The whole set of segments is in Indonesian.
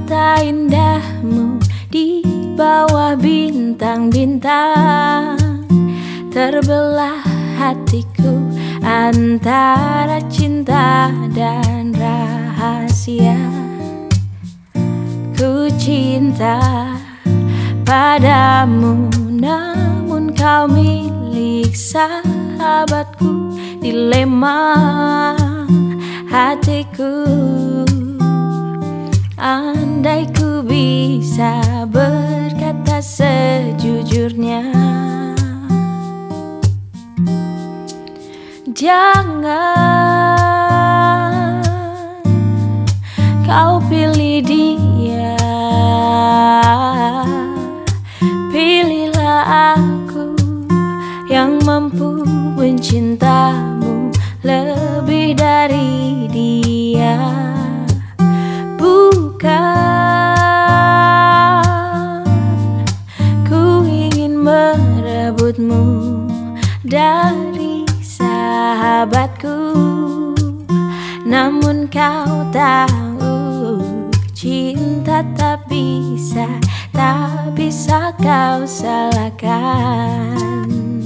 mata indahmu di bawah bintang-bintang, terbelah hatiku antara cinta dan rahasia. Ku cinta padamu, namun kau milik sahabatku. Dilema hatiku, andai ku bisa berkata sejujurnya. Jangan kau pilih dia, pilihlah aku yang mampu mencintamu lebih dari dia. Bukan ku ingin merebutmu dari sahabatku, namun kau tahu cinta tak bisa kau salahkan.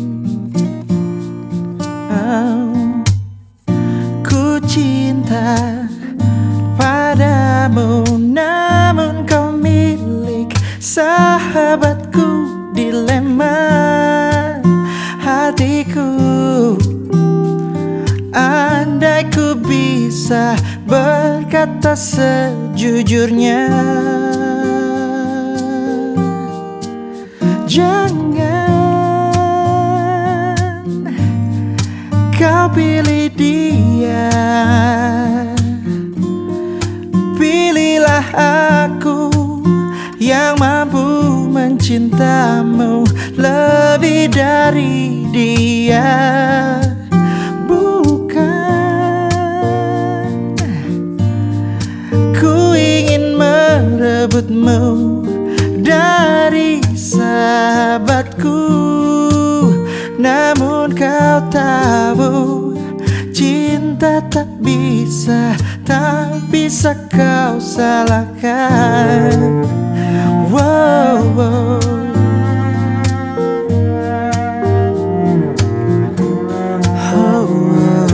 Ku cinta padamu, namun kau milik sahabatku. Dilema hatiku, andai ku bisa berkata sejujurnya. Jangan kau pilih dia, pilihlah aku yang mampu mencintamu lebih dari dia. Bukan ku ingin merebutmu dari sahabatku, namun kau tahu cinta tak bisa kau salahkan. Wow, wow. Oh, wow.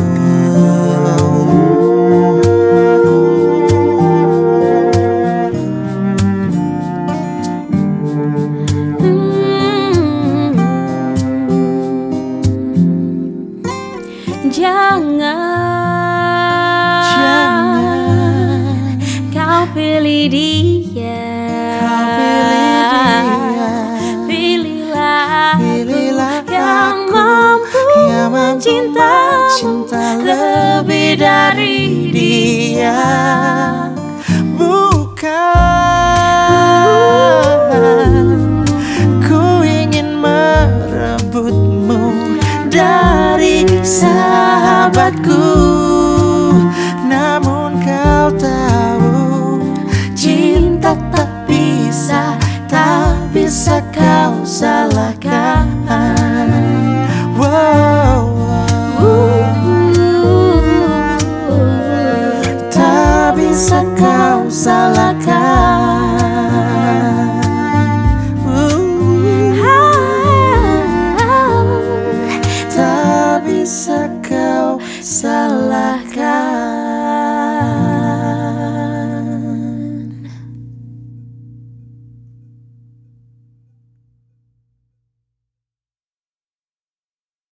Jangan kau pilih dia, pilihlah aku yang mampu mencintamu lebih dari dia. Bukan ku ingin merebutmu dari sahabatku, namun kau tahu cinta tak bisa kau salahkan. Wow, tak bisa kau salahkan. Tak bisa kau salahkan.